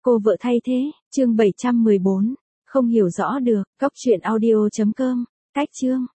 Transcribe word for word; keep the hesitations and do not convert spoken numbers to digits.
Cô vợ thay thế, chương bảy trăm mười bốn. Không hiểu rõ được, cóc truyện audio chấm com. Cách chương.